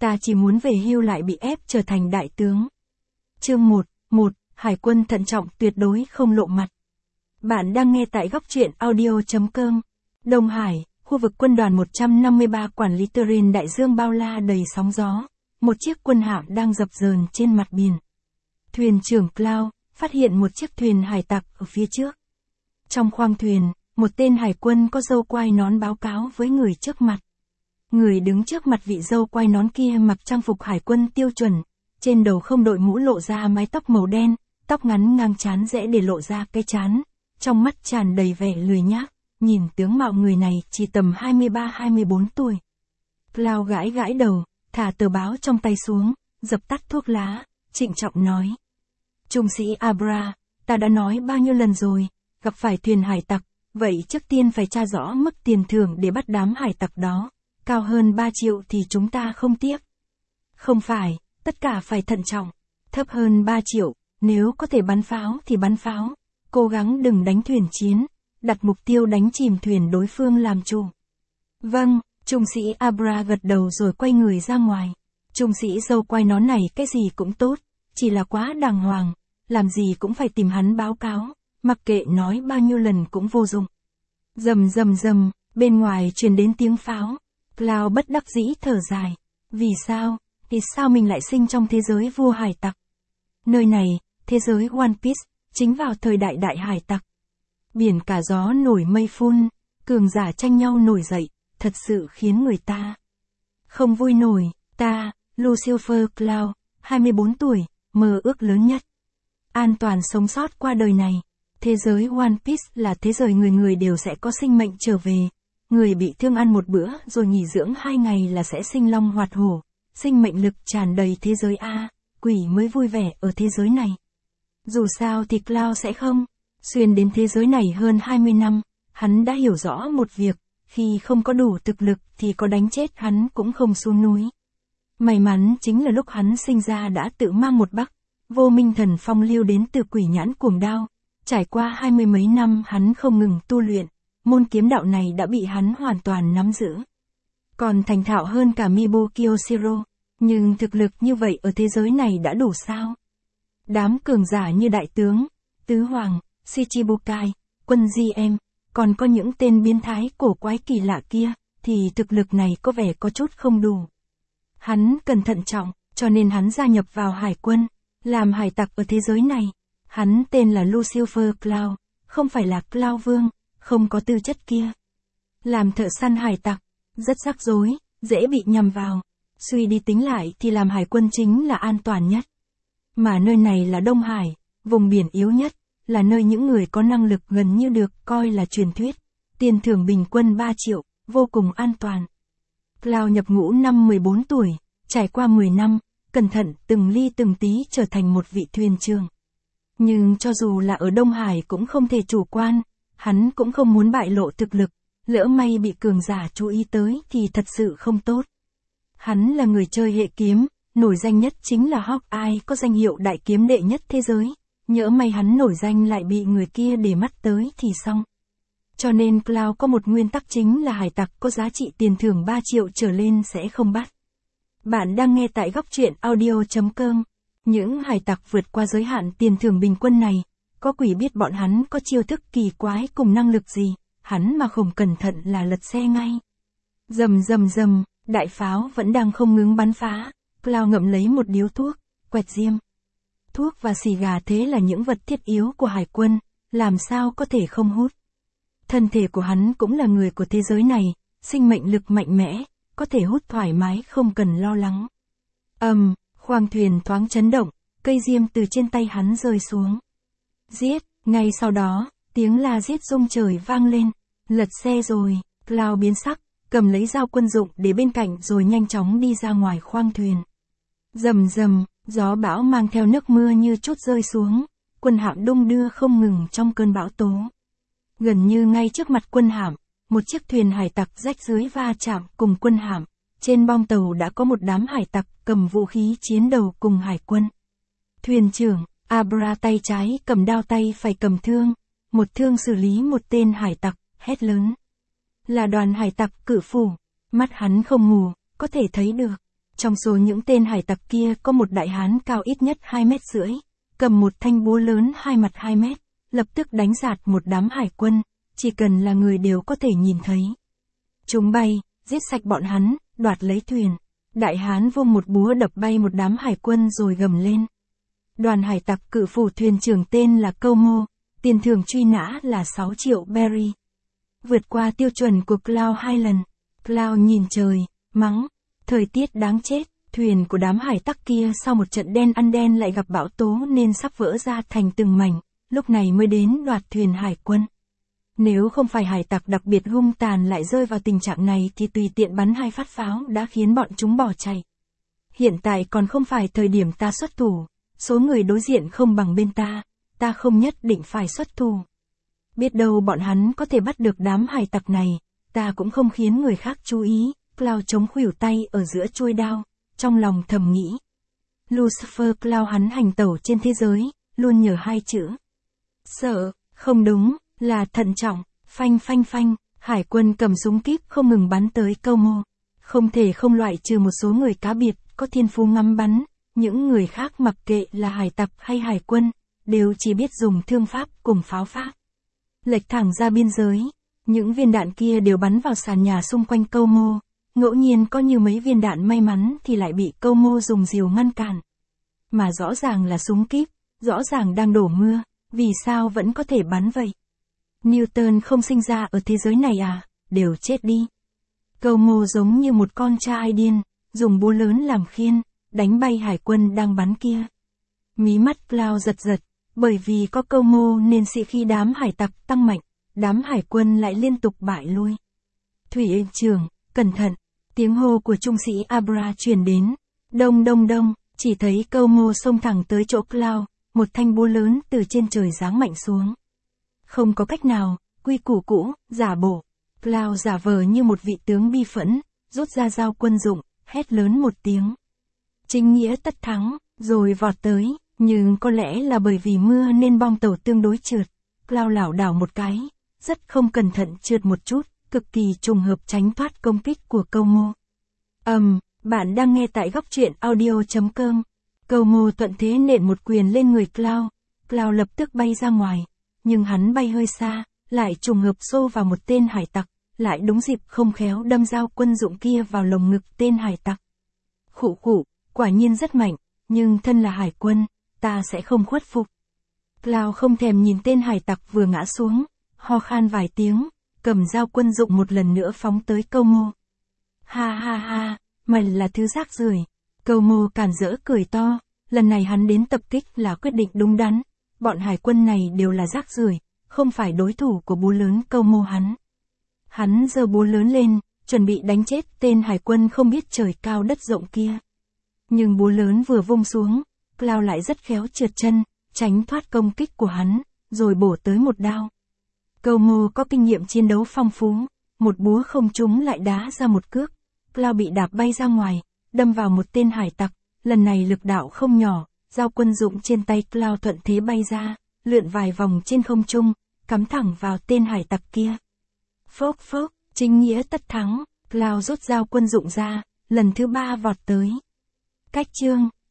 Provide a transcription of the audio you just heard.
Ta chỉ muốn về hưu lại bị ép trở thành đại tướng. Chương 1, Hải quân thận trọng tuyệt đối không lộ mặt. Bạn đang nghe tại góc truyện audio.com. Đông Hải, khu vực quân đoàn 153 quản lý terrain đại dương bao la đầy sóng gió. Một chiếc quân hạm đang dập dờn trên mặt biển. Thuyền trưởng Cloud phát hiện một chiếc thuyền hải tặc ở phía trước. Trong khoang thuyền, một tên hải quân có râu quai nón báo cáo với người trước mặt. Người đứng trước mặt vị râu quai nón kia mặc trang phục hải quân tiêu chuẩn, trên đầu không đội mũ lộ ra mái tóc màu đen, tóc ngắn ngang trán rẽ để lộ ra cái trán, trong mắt tràn đầy vẻ lười nhác, nhìn tướng mạo người này chỉ tầm 23-24 tuổi. Cloud gãi gãi đầu, thả tờ báo trong tay xuống, dập tắt thuốc lá, trịnh trọng nói. Trung sĩ Abra, ta đã nói bao nhiêu lần rồi, gặp phải thuyền hải tặc, vậy trước tiên phải tra rõ mức tiền thưởng để bắt đám hải tặc đó, cao hơn 3 triệu thì chúng ta không tiếc. Không phải, tất cả phải thận trọng, thấp hơn 3 triệu, nếu có thể bắn pháo thì bắn pháo, cố gắng đừng đánh thuyền chiến, đặt mục tiêu đánh chìm thuyền đối phương làm chủ. Vâng, trung sĩ Abra gật đầu rồi quay người ra ngoài. Trung sĩ râu quai nón này cái gì cũng tốt, chỉ là quá đàng hoàng, làm gì cũng phải tìm hắn báo cáo, mặc kệ nói bao nhiêu lần cũng vô dụng. Rầm rầm rầm, bên ngoài truyền đến tiếng pháo. Cloud bất đắc dĩ thở dài. Vì sao mình lại sinh trong thế giới vua hải tặc? Nơi này, thế giới One Piece, chính vào thời đại đại hải tặc. Biển cả gió nổi mây phun, cường giả tranh nhau nổi dậy, thật sự khiến người ta không vui nổi. Ta, Lucifer Cloud, 24 tuổi, mơ ước lớn nhất. An toàn sống sót qua đời này. Thế giới One Piece là thế giới người người đều sẽ có sinh mệnh trở về. Người bị thương ăn một bữa rồi nghỉ dưỡng 2 ngày là sẽ sinh long hoạt hổ. Sinh mệnh lực tràn đầy thế giới A, quỷ mới vui vẻ ở thế giới này. Dù sao thì Cloud sẽ không. Xuyên đến thế giới này hơn 20 năm, hắn đã hiểu rõ một việc, khi không có đủ thực lực thì có đánh chết hắn cũng không xuống núi. May mắn chính là lúc hắn sinh ra đã tự mang một bắc, vô minh thần phong lưu đến từ quỷ nhãn cuồng đao. Trải qua 20 mấy năm hắn không ngừng tu luyện, môn kiếm đạo này đã bị hắn hoàn toàn nắm giữ. Còn thành thạo hơn cả Mibu Kyoshiro, nhưng thực lực như vậy ở thế giới này đã đủ sao? Đám cường giả như đại tướng, tứ hoàng, Shichibukai, quân GM, còn có những tên biến thái cổ quái kỳ lạ kia, thì thực lực này có vẻ có chút không đủ. Hắn cần thận trọng, cho nên hắn gia nhập vào hải quân, làm hải tặc ở thế giới này. Hắn tên là Lucifer Cloud, không phải là Cloud Vương, không có tư chất kia. Làm thợ săn hải tặc, rất rắc rối, dễ bị nhầm vào. Suy đi tính lại thì làm hải quân chính là an toàn nhất. Mà nơi này là Đông Hải, vùng biển yếu nhất, là nơi những người có năng lực gần như được coi là truyền thuyết. Tiền thưởng bình quân 3 triệu, vô cùng an toàn. Cloud nhập ngũ năm 14 tuổi, trải qua 10 năm, cẩn thận từng ly từng tí trở thành một vị thuyền trưởng. Nhưng cho dù là ở Đông Hải cũng không thể chủ quan, hắn cũng không muốn bại lộ thực lực, lỡ may bị cường giả chú ý tới thì thật sự không tốt. Hắn là người chơi hệ kiếm, nổi danh nhất chính là Hawkeye có danh hiệu đại kiếm đệ nhất thế giới, nhỡ may hắn nổi danh lại bị người kia để mắt tới thì xong. Cho nên Cloud có một nguyên tắc chính là hải tặc có giá trị tiền thưởng 3 triệu trở lên sẽ không bắt. Bạn đang nghe tại góc truyện audio.com. Những hải tặc vượt qua giới hạn tiền thưởng bình quân này, có quỷ biết bọn hắn có chiêu thức kỳ quái cùng năng lực gì, hắn mà không cẩn thận là lật xe ngay. Rầm rầm rầm, đại pháo vẫn đang không ngừng bắn phá, Cloud ngậm lấy một điếu thuốc, quẹt diêm. Thuốc và xì gà thế là những vật thiết yếu của hải quân, làm sao có thể không hút. Thân thể của hắn cũng là người của thế giới này, sinh mệnh lực mạnh mẽ, có thể hút thoải mái không cần lo lắng. Khoang thuyền thoáng chấn động, cây diêm từ trên tay hắn rơi xuống. Giết, ngay sau đó, tiếng la giết rung trời vang lên. Lật xe rồi, Cloud biến sắc, cầm lấy dao quân dụng để bên cạnh rồi nhanh chóng đi ra ngoài khoang thuyền. Rầm rầm, gió bão mang theo nước mưa như chút rơi xuống, quân hạm đung đưa không ngừng trong cơn bão tố. Gần như ngay trước mặt quân hạm, một chiếc thuyền hải tặc rách rưới va chạm cùng quân hạm. Trên bong tàu đã có một đám hải tặc cầm vũ khí chiến đấu cùng hải quân. Thuyền trưởng, Abra tay trái cầm đao tay phải cầm thương, một thương xử lý một tên hải tặc, hét lớn. Là đoàn hải tặc cự phủ, mắt hắn không mù, có thể thấy được. Trong số những tên hải tặc kia có một đại hán cao ít nhất 2,5 mét, cầm một thanh búa lớn 2 mặt 2 mét, lập tức đánh giạt một đám hải quân, chỉ cần là người đều có thể nhìn thấy. Chúng bay, giết sạch bọn hắn, đoạt lấy thuyền. Đại hán vung một búa đập bay một đám hải quân rồi gầm lên. Đoàn hải tặc cự phủ thuyền trưởng tên là Câu Mô, tiền thưởng truy nã là 6 triệu berry. Vượt qua tiêu chuẩn của Cloud 2 lần. Cloud nhìn trời, mắng, thời tiết đáng chết, thuyền của đám hải tặc kia sau một trận đen ăn đen lại gặp bão tố nên sắp vỡ ra thành từng mảnh, lúc này mới đến đoạt thuyền hải quân. Nếu không phải hải tặc đặc biệt hung tàn lại rơi vào tình trạng này thì tùy tiện bắn 2 phát pháo đã khiến bọn chúng bỏ chạy. Hiện tại còn không phải thời điểm ta xuất thủ, số người đối diện không bằng bên ta không nhất định phải xuất thủ. Biết đâu bọn hắn có thể bắt được đám hải tặc này, ta cũng không khiến người khác chú ý. Cloud chống khuỷu tay ở giữa chuôi đao, trong lòng thầm nghĩ. Lucifer Cloud hắn hành tẩu trên thế giới, luôn nhờ 2 chữ. Sợ, không đúng, là thận trọng, phanh phanh phanh, hải quân cầm súng kíp không ngừng bắn tới Câu Mô. Không thể không loại trừ một số người cá biệt, có thiên phú ngắm bắn, những người khác mặc kệ là hải tặc hay hải quân, đều chỉ biết dùng thương pháp cùng pháo pháp. Lệch thẳng ra biên giới, những viên đạn kia đều bắn vào sàn nhà xung quanh Câu Mô. Ngẫu nhiên có như mấy viên đạn may mắn thì lại bị Câu Mô dùng rìu ngăn cản. Mà rõ ràng là súng kíp, rõ ràng đang đổ mưa, vì sao vẫn có thể bắn vậy? Newton không sinh ra ở thế giới này à, đều chết đi. Câu Mô giống như một con trai điên, dùng búa lớn làm khiên, đánh bay hải quân đang bắn kia. Mí mắt Cloud giật giật, bởi vì có Câu Mô nên sĩ khí đám hải tặc tăng mạnh, đám hải quân lại liên tục bại lui. Thủy trưởng, cẩn thận, tiếng hô của trung sĩ Abra truyền đến. Đông đông đông, chỉ thấy Câu Mô xông thẳng tới chỗ Cloud, một thanh búa lớn từ trên trời giáng mạnh xuống. Không có cách nào, quy củ cũ, giả bộ. Cloud giả vờ như một vị tướng bi phẫn, rút ra dao quân dụng, hét lớn một tiếng. Chính nghĩa tất thắng, rồi vọt tới, nhưng có lẽ là bởi vì mưa nên bong tàu tương đối trượt. Cloud lảo đảo một cái, rất không cẩn thận trượt một chút, cực kỳ trùng hợp tránh thoát công kích của Câu Mô. Bạn đang nghe tại góc truyện audio.com. Câu Mô thuận thế nện một quyền lên người Cloud. Cloud lập tức bay ra ngoài, nhưng hắn bay hơi xa, lại trùng hợp xô vào một tên hải tặc, lại đúng dịp không khéo đâm dao quân dụng kia vào lồng ngực tên hải tặc. Khụ khụ, quả nhiên rất mạnh, nhưng thân là hải quân, ta sẽ không khuất phục. Cloud không thèm nhìn tên hải tặc vừa ngã xuống, ho khan vài tiếng, cầm dao quân dụng một lần nữa phóng tới Câu Mô. Ha ha ha, mày là thứ rác rưởi. Câu Mô càn rỡ cười to, lần này hắn đến tập kích là quyết định đúng đắn, bọn hải quân này đều là rác rưởi, không phải đối thủ của búa lớn Câu Mô hắn. Hắn giơ búa lớn lên, chuẩn bị đánh chết tên hải quân không biết trời cao đất rộng kia. Nhưng búa lớn vừa vung xuống, Cloud lại rất khéo trượt chân, tránh thoát công kích của hắn, rồi bổ tới một đao. Câu Mô có kinh nghiệm chiến đấu phong phú, một búa không trúng lại đá ra một cước. Cloud bị đạp bay ra ngoài, đâm vào một tên hải tặc, lần này lực đạo không nhỏ, dao quân dụng trên tay Cloud thuận thế bay ra, lượn vài vòng trên không trung, cắm thẳng vào tên hải tặc kia. Phốc phốc, chính nghĩa tất thắng, Cloud rút dao quân dụng ra, lần thứ 3 vọt tới. Cách chương